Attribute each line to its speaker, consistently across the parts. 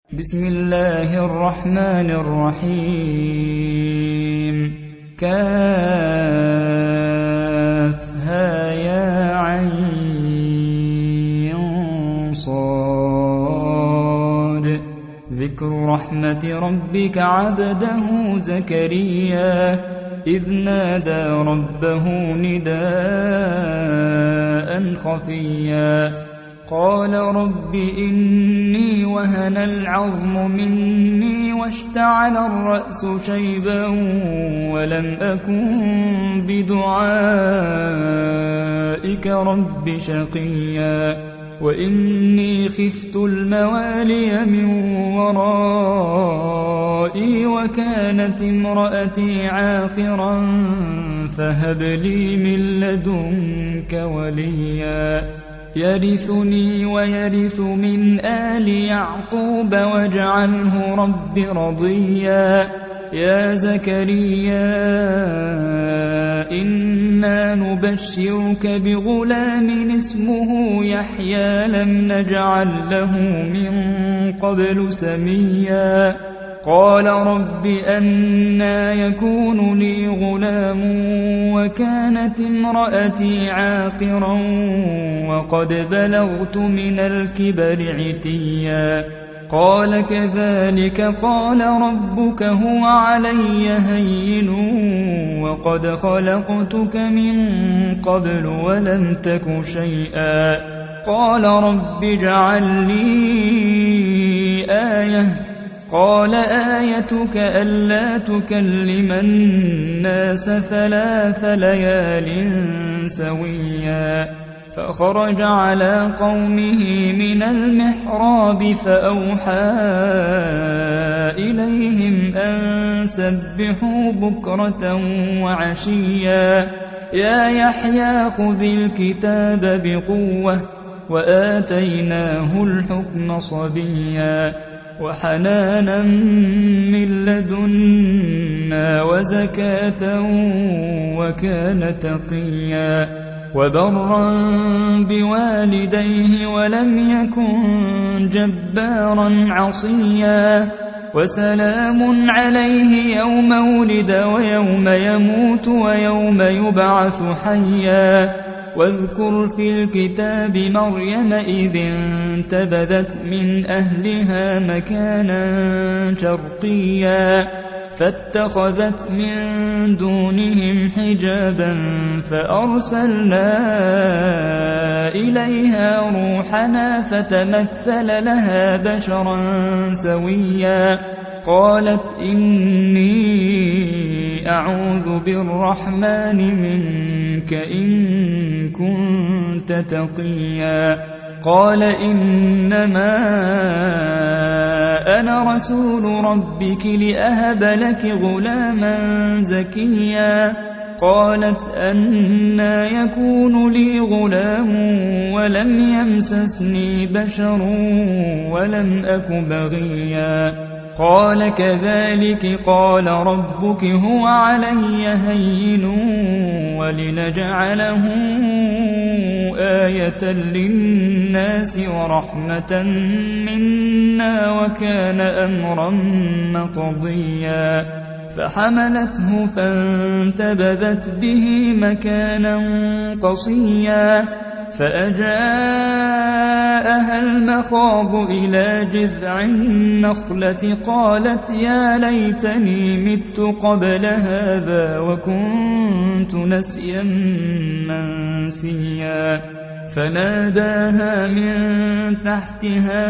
Speaker 1: بسم الله الرحمن الرحيم كافها يا عين صاد ذكر رحمة ربك عبده زكريا إذ نادى ربه نداء خفيا قال رب إني وهن العظم مني واشتعل الرأس شيبا ولم أكن بدعائك رب شقيا وإني خفت الموالي من ورائي وكانت امرأتي عاقرا فهب لي من لدنك وليا يرثني ويرث من آل يعقوب واجعله رب رضيا يا زكريا إنا نبشرك بغلام اسمه يحيى لم نجعل له من قبل سميا قال رب أنى يكون لي غلام وكانت امرأتي عاقرا وقد بلغت من الكبر عتيا قال كذلك قال ربك هو علي هين وقد خلقتك من قبل ولم تك شيئا قال رب اجعل لي آية قال آيتك ألا تكلم الناس 3 ليال سويا فخرج على قومه من المحراب فأوحى إليهم أن سبحوا بكرة وعشيا يا يحيى خذ الكتاب بقوة وآتيناه الحكم صبيا وحنانا من لدنا وزكاة وكان تقيا وبرا بوالديه ولم يكن جبارا عصيا وسلام عليه يوم ولد ويوم يموت ويوم يبعث حيا واذكر في الكتاب مريم إذ انتبذت من أهلها مكانا شرقيا فاتخذت من دونهم حجابا فأرسلنا إليها روحنا فتمثل لها بشرا سويا قالت إني أعوذ بالرحمن منك إن كنت تقيا قال إنما أنا رسول ربك لأهب لك غلاما زكيا قالت أنى يكون لي غلام ولم يمسسني بشر ولم أك بغيا قال كذلك قال ربك هو علي هين ولنجعله آية للناس ورحمة منا وكان أمرا مقضيا فحملته فانتبذت به مكانا قصيا فأجاءها المخاض إلى جذع النخلة قالت يا ليتني مت قبل هذا وكنت نسيا منسيا فناداها من تحتها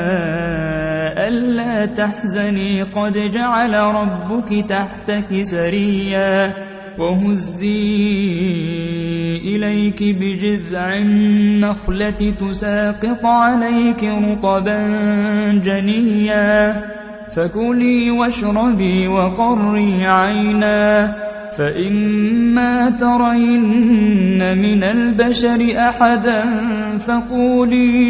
Speaker 1: ألا تحزني قد جعل ربك تحتك سريا وهزي إليك بجذع النخلة تساقط عليك رطبا جنيا فكلي واشربي وقري عينا فإما ترين من البشر أحدا فقولي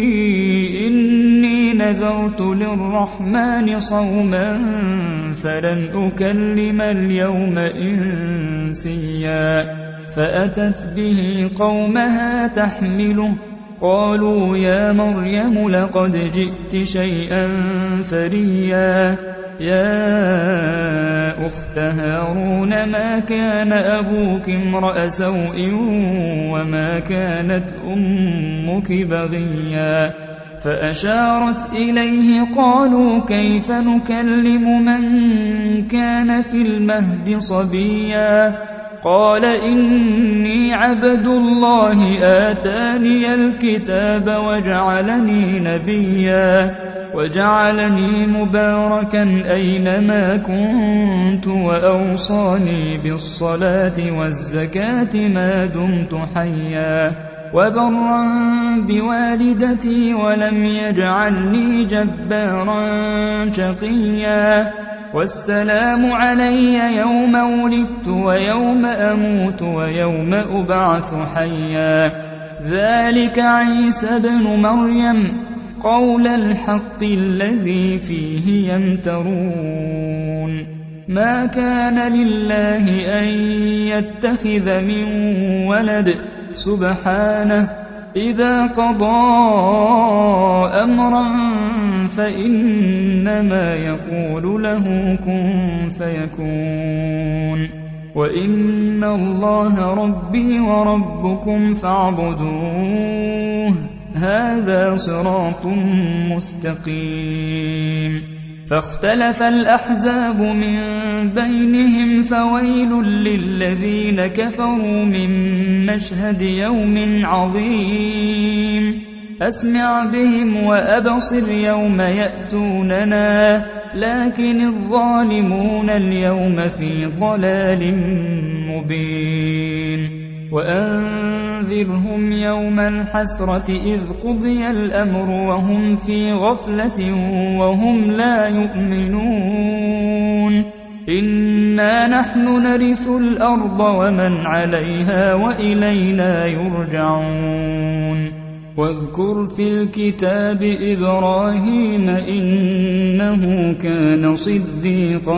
Speaker 1: إني نذرت للرحمن صوما فلن أكلم اليوم إنسيا فأتت به قومها تحمله قالوا يا مريم لقد جئت شيئا فريا يا أخت هارون ما كان أبوك امرأ سوء وما كانت أمك بغيا فأشارت إليه قالوا كيف نكلم من كان في المهد صبيا قال إني عبد الله آتاني الكتاب وجعلني نبيا وجعلني مباركا أينما كنت وأوصاني بالصلاة والزكاة ما دمت حيا وبرا بوالدتي ولم يجعلني جبارا شقيا والسلام علي يوم ولدت ويوم أموت ويوم أبعث حيا ذلك عيسى بن مريم قول الحق الذي فيه يمترون ما كان لله أن يتخذ من ولد سبحانه إذا قضى أمرا فإنما يقول له كن فيكون وإن الله ربي وربكم فاعبدوه هذا صراط مستقيم فاختلف الأحزاب من بينهم فويل للذين كفروا من مشهد يوم عظيم أسمع بهم وأبصر يوم يأتوننا لكن الظالمون اليوم في ضلال مبين وأنذرهم يوم الحسرة إذ قضي الأمر وهم في غفلة وهم لا يؤمنون إنا نحن نرث الأرض ومن عليها وإلينا يرجعون واذكر في الكتاب إبراهيم إنه كان صديقا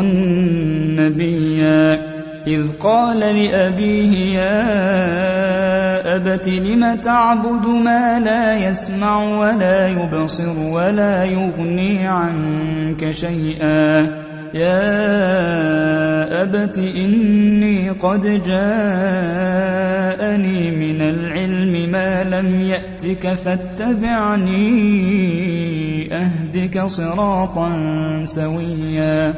Speaker 1: نبيا إذ قال لأبيه يا أبت لم تعبد ما لا يسمع ولا يبصر ولا يغني عنك شيئا يا أبت إني قد جاءني من العلم ما لم يأتك فاتبعني أهدك صراطا سويا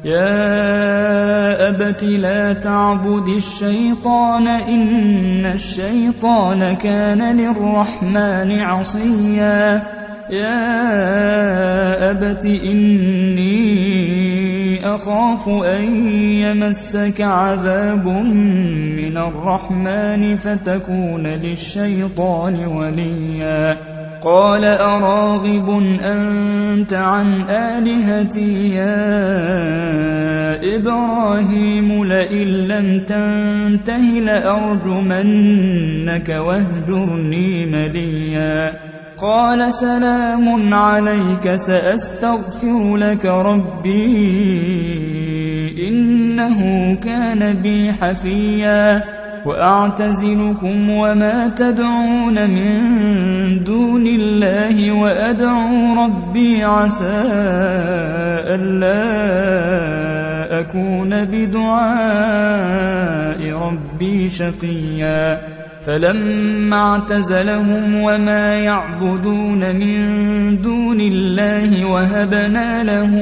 Speaker 1: يا أبت لا تعبد الشيطان إن الشيطان كان للرحمن عصيا يا أبت إني أخاف أن يمسك عذاب من الرحمن فتكون للشيطان وليا قال أراغب أنت عن آلهتي يا إبراهيم لئن لم تنته لأرجمنك واهجرني مليا قال سلام عليك سأستغفر لك ربي إنه كان بي حفيا وأعتزلكم وما تدعون من دون الله وأدعو ربي عسى ألا أكون بدعاء ربي شقيا فلما اعتزلهم وما يعبدون من دون الله وهبنا له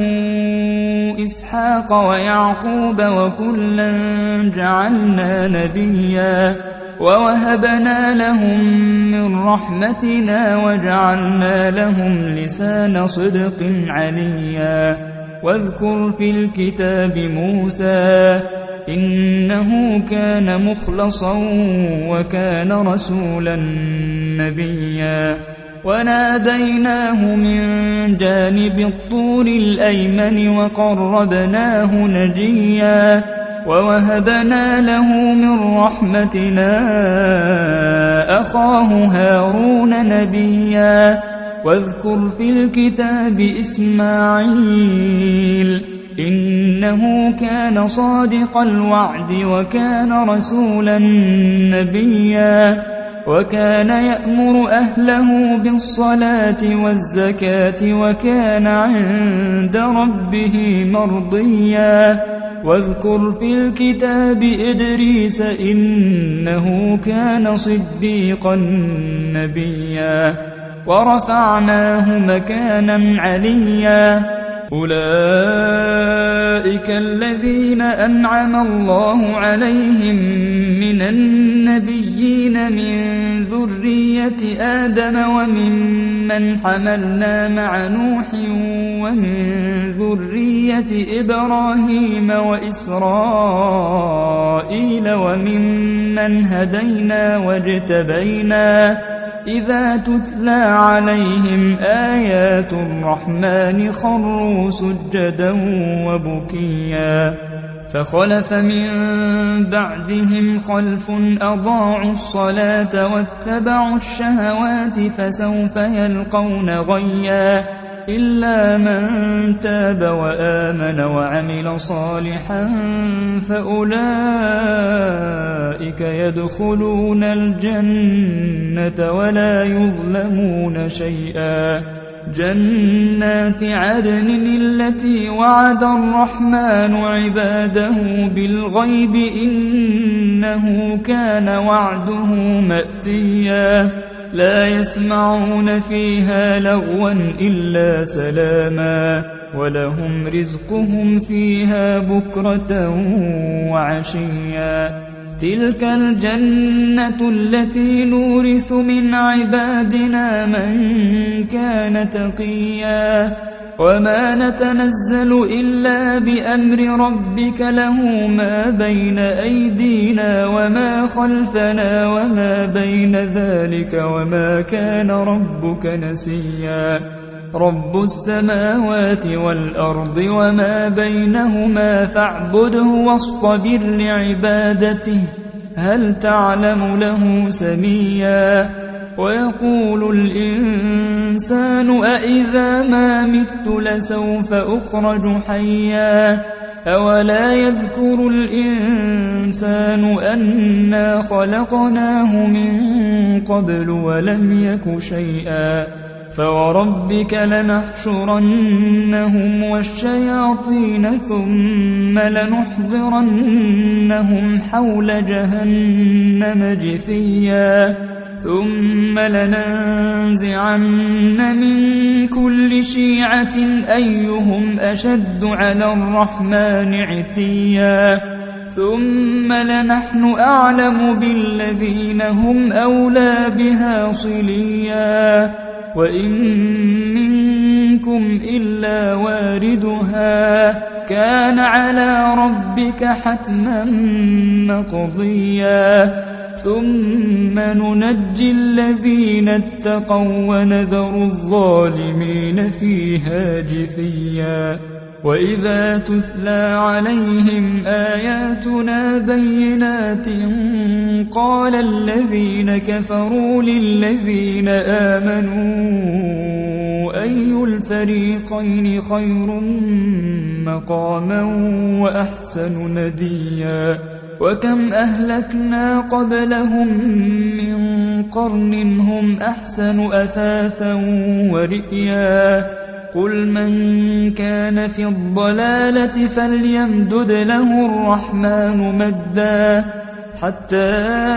Speaker 1: إسحاق ويعقوب وكلا جعلنا نبيا ووهبنا لهم من رحمتنا وجعلنا لهم لسان صدق عليا واذكر في الكتاب موسى إنه كان مخلصا وكان رسولا نبيا وناديناه من جانب الطور الأيمن وقربناه نجيا ووهبنا له من رحمتنا أخاه هارون نبيا واذكر في الكتاب إسماعيل إنه كان صادق الوعد وكان رسولا نبيا وكان يأمر أهله بالصلاة والزكاة وكان عند ربه مرضيا واذكر في الكتاب إدريس إنه كان صديقا نبيا ورفعناه مكانا عليا أولئك الذين أنعم الله عليهم من النبيين من ذرية آدم وممن حملنا مع نوح ومن ذرية إبراهيم وإسرائيل وممن هدينا واجتبينا إذا تتلى عليهم آيات الرحمن خروا سجدا وبكيا فخلف من بعدهم خلف أضاعوا الصلاة واتبعوا الشهوات فسوف يلقون غيا إلا من تاب وآمن وعمل صالحا فأولئك يدخلون الجنة ولا يظلمون شيئا جنات عدن التي وعد الرحمن عباده بالغيب إنه كان وعده مأتيا لا يسمعون فيها لغوا إلا سلاما ولهم رزقهم فيها بكرة وعشيا تلك الجنة التي نورث من عبادنا من كان تقيا وما نتنزل إلا بأمر ربك له ما بين أيدينا وما خلفنا وما بين ذلك وما كان ربك نسيا رب السماوات والأرض وما بينهما فاعبده واصطبر لعبادته هل تعلم له سميا ويقول الإنسان أإذا ما مت لسوف أخرج حيا أولا يذكر الإنسان أنا خلقناه من قبل ولم يك شيئا فوربك لنحشرنهم والشياطين ثم لنحضرنهم حول جهنم جثيا ثم لننزعن من كل شيعة أيهم أشد على الرحمن عتيا ثم لنحن أعلم بالذين هم أولى بها صليا وإن منكم إلا واردها كان على ربك حتما مقضيا ثم ننجي الذين اتقوا ونذر الظالمين فيها جثيا وإذا تتلى عليهم آياتنا بينات قال الذين كفروا للذين آمنوا أي الفريقين خير مقاما وأحسن نديا وكم أهلكنا قبلهم من قرن هم أحسن أثاثا ورئيا قل من كان في الضلالة فليمدد له الرحمن مدا حتى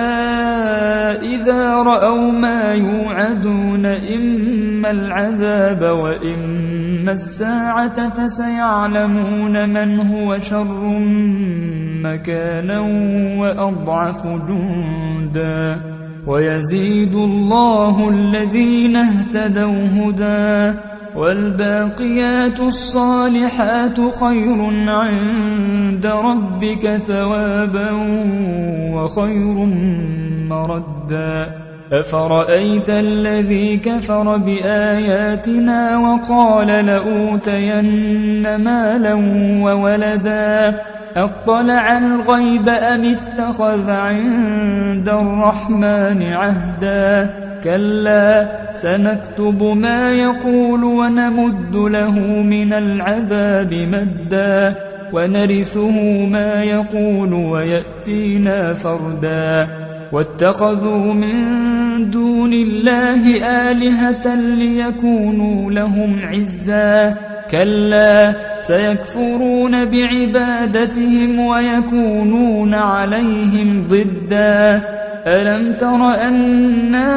Speaker 1: إذا رأوا ما يوعدون إما العذاب وإما الساعة فسيعلمون من هو شر مكانا وأضعف جندا ويزيد الله الذين اهتدوا هدى والباقيات الصالحات خير عند ربك ثوابا وخير مردا أفرأيت الذي كفر بآياتنا وقال لأوتين مالا وولدا أطلع الغيب أم اتخذ عند الرحمن عهدا كلا سنكتب ما يقول ونمد له من العذاب مدا ونرثه ما يقول ويأتينا فردا واتخذوا من دون الله آلهة ليكونوا لهم عزا كلا سيكفرون بعبادتهم ويكونون عليهم ضدا ألم تر أنا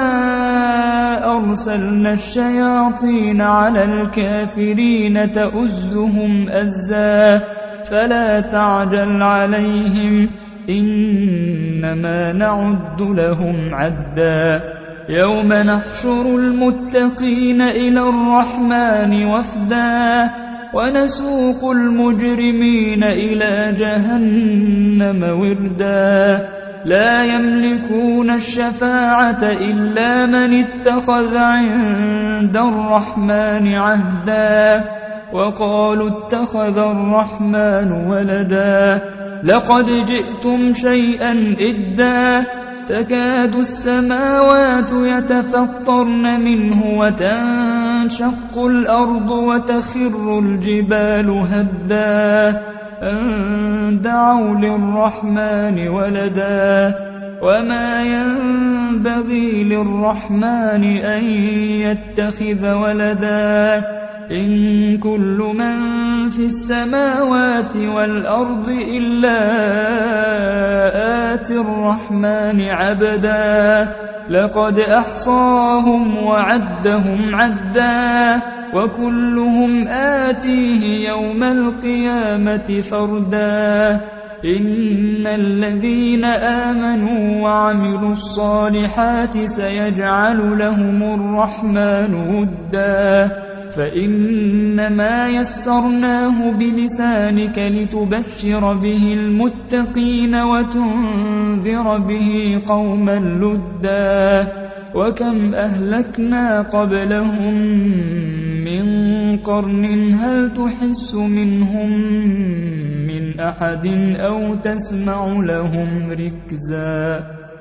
Speaker 1: أرسلنا الشياطين على الكافرين تؤزهم أزا فلا تعجل عليهم إنما نعد لهم عدا يوم نحشر المتقين إلى الرحمن وفدا ونسوق المجرمين إلى جهنم وردا لا يملكون الشفاعة إلا من اتخذ عند الرحمن عهدا وقالوا اتخذ الرحمن ولدا لقد جئتم شيئا إدا تكاد السماوات يتفطرن منه وتنشق الأرض وتخر الجبال هدا أن دعوا للرحمن ولدا وما ينبغي للرحمن أن يتخذ ولدا إن كل من في السماوات والأرض إلا آتي الرحمن عبدا لقد أحصاهم وعدهم عدا وكلهم آتيه يوم القيامة فردا إن الذين آمنوا وعملوا الصالحات سيجعل لهم الرحمن ودا فإنما يسرناه بلسانك لتبشر به المتقين وتنذر به قوما لدا وكم أهلكنا قبلهم من قرن هل تحس منهم من أحد أو تسمع لهم ركزا